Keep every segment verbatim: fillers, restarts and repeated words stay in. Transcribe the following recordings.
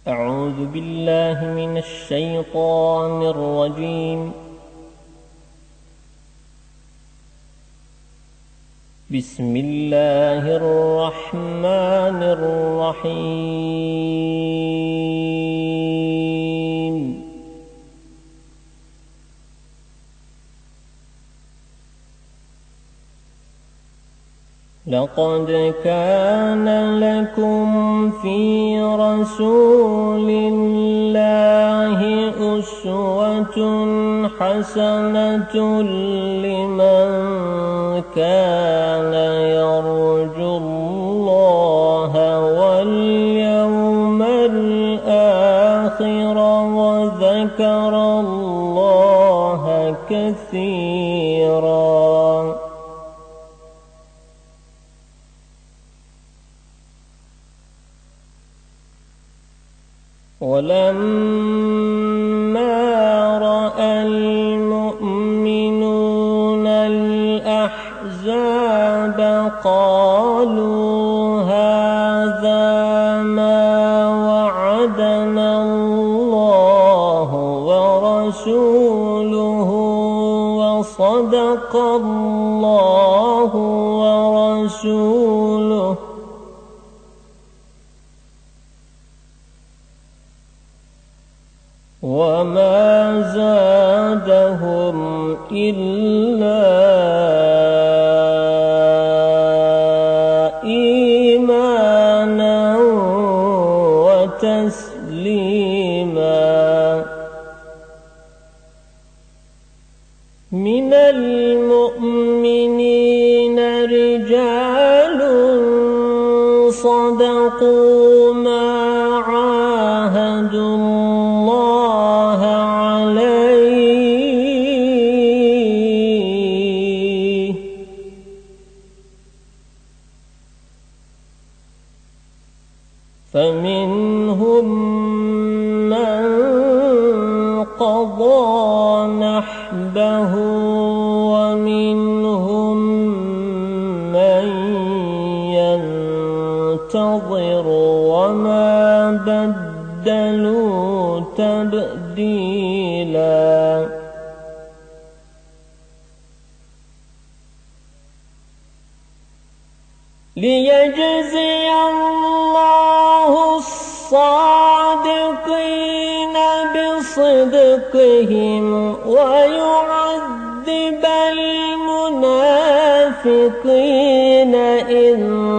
أعوذ بالله من الشيطان الرجيم. بسم الله الرحمن الرحيم. لقد كان لكم في رسول الله أسوة حسنة لمن كان يرجو الله واليوم الآخر وذكر الله كثيرا. ولما رأى المؤمنون الأحزاب قالوا هذا ما وعدنا الله ورسوله وصدق الله ورسوله وما زادهم إلا إيمانا وتسليما. من المؤمنين رجال صدقوا ما عاهدوا الله عليه فمنهم من قضى نحبه ومنهم من ينتظر وما بدلوا تبديلا. ليجزي الله الصادقين بصدقهم ويعذب المنافقين إن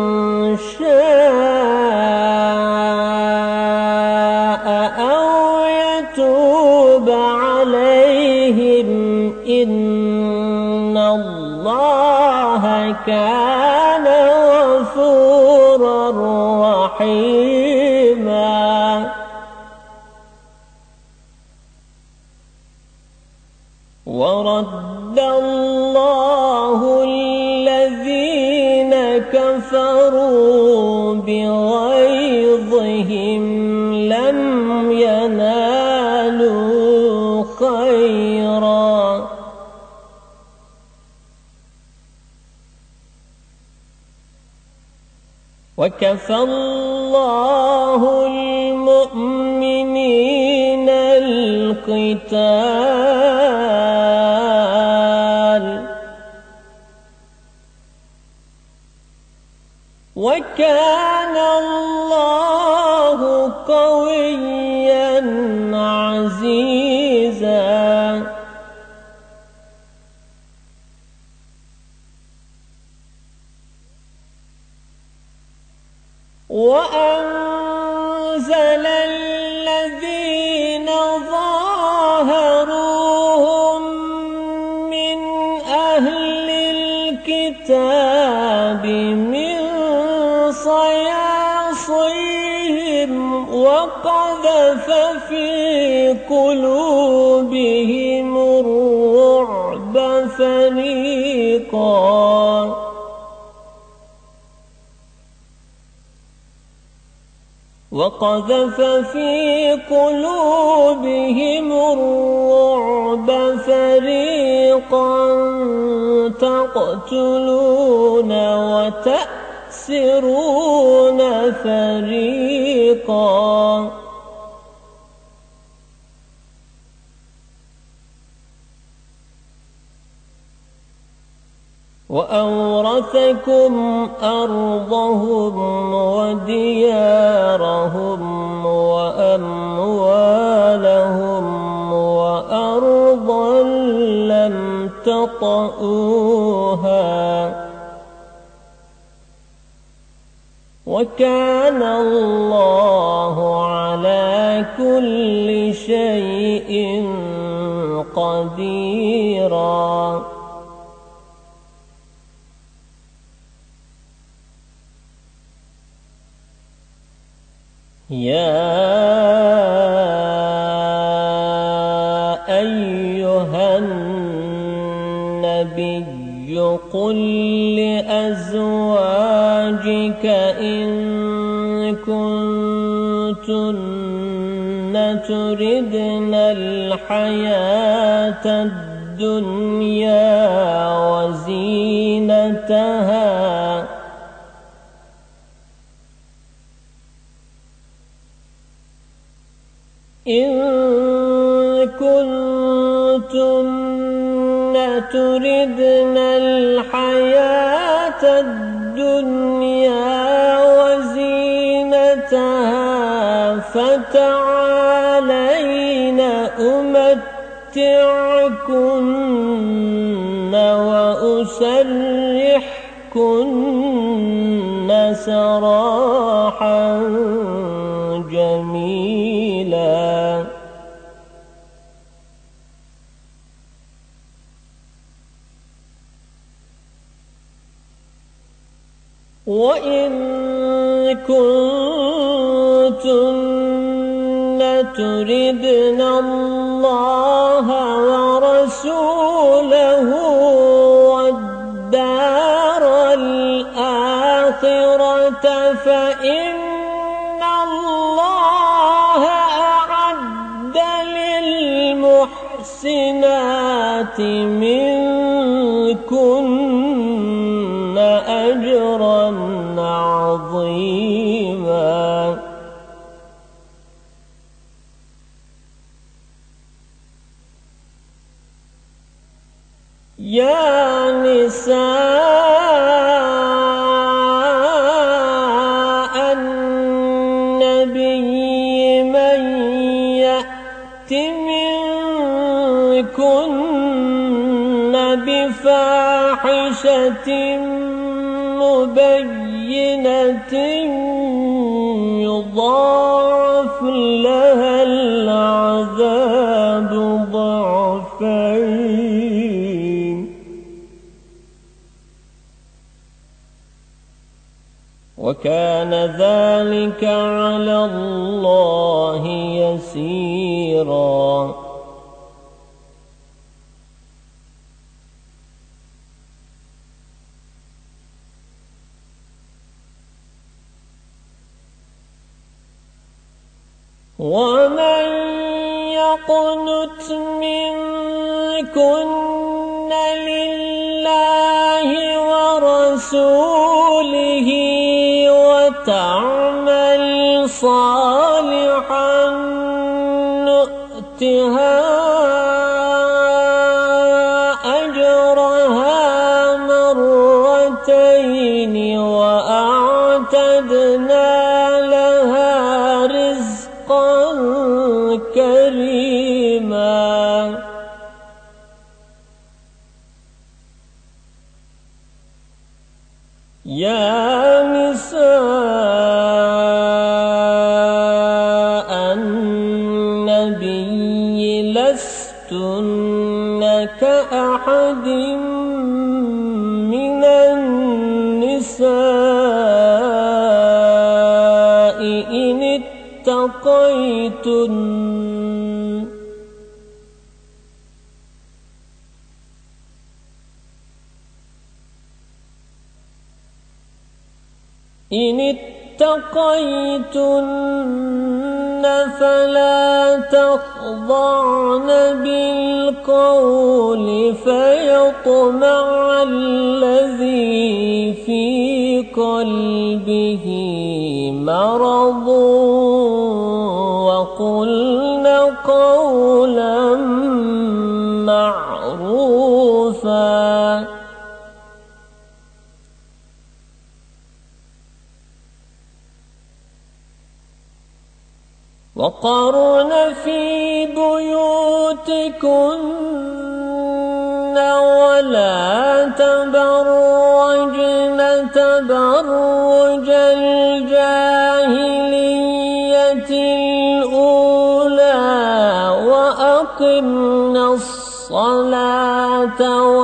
شاء أو يتوب عليهم إن الله كان غفورا رحيما. ورد الله الذين كفروا بغيظهم لم ينالوا خيرا وكفى الله المؤمنين القتال وكان الله قويا عزيزا. وأنزل الذين ظاهروهم من أهل الكتاب من صياصيهم وقذف في قلوبهم الرعب فريقا وقذف في قلوبهم الرعب فريقا تقتلون وتأسرون فريقا وأورثكم أرضهم وديارهم وأموالهم وأرضا لم تطئوها وكان الله على كل شيء قديرا. يا أيها النبي قل لأزواجك إن كنتن تردن الحياة الدنيا وزينتها إن كنتن تردن الحياة الدنيا وزينتها فتعالين أمتعكن وأسرحكن سراحا جميلا. وإن كنتن تردن الله ورسوله والدار الآخرة فإن الله أعد للمحسنات منكن أجرا عظيما. يا نساء النبي من يأت منكن بفاحشة مبينة يضاعف لها العذاب ضعفين وكان ذلك على الله يسيرا. ومن يقنت منكن لله ورسوله وتعمل صالحا نؤتها أجرها مرتين وأعتدنا لها رزقا كريما. يا نساء النبي لستن كأحد من النساء إن اتقيتن إن اتقيتن فلا تخضعن بالقول فيطمع الذي في قلبه مرض وقلن قولا معروفا وقرن في بيوتكن ولا تبرجن تبرج الجاهلية الأولى وأقمنا الصلاة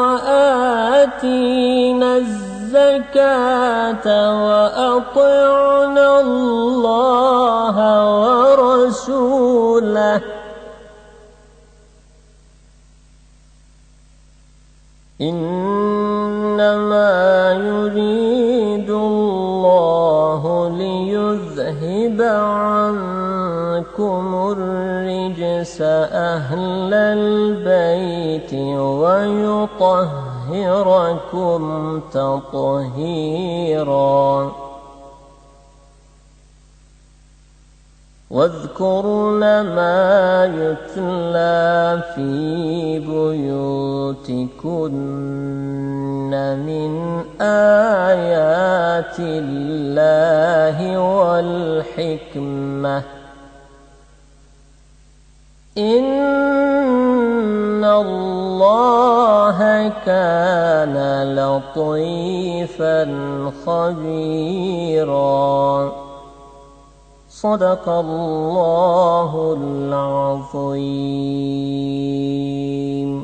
وآتينا الزكاة وأطعنا الله ورسوله إنما يريد الله ليذهب عنكم الرجس أهل البيت ويطهركم تطهيرا واذكرن ما يتلى في بيوتكن من آيات الله والحكمة إن الله كان لطيفا خبيرا صدق الله العظيم.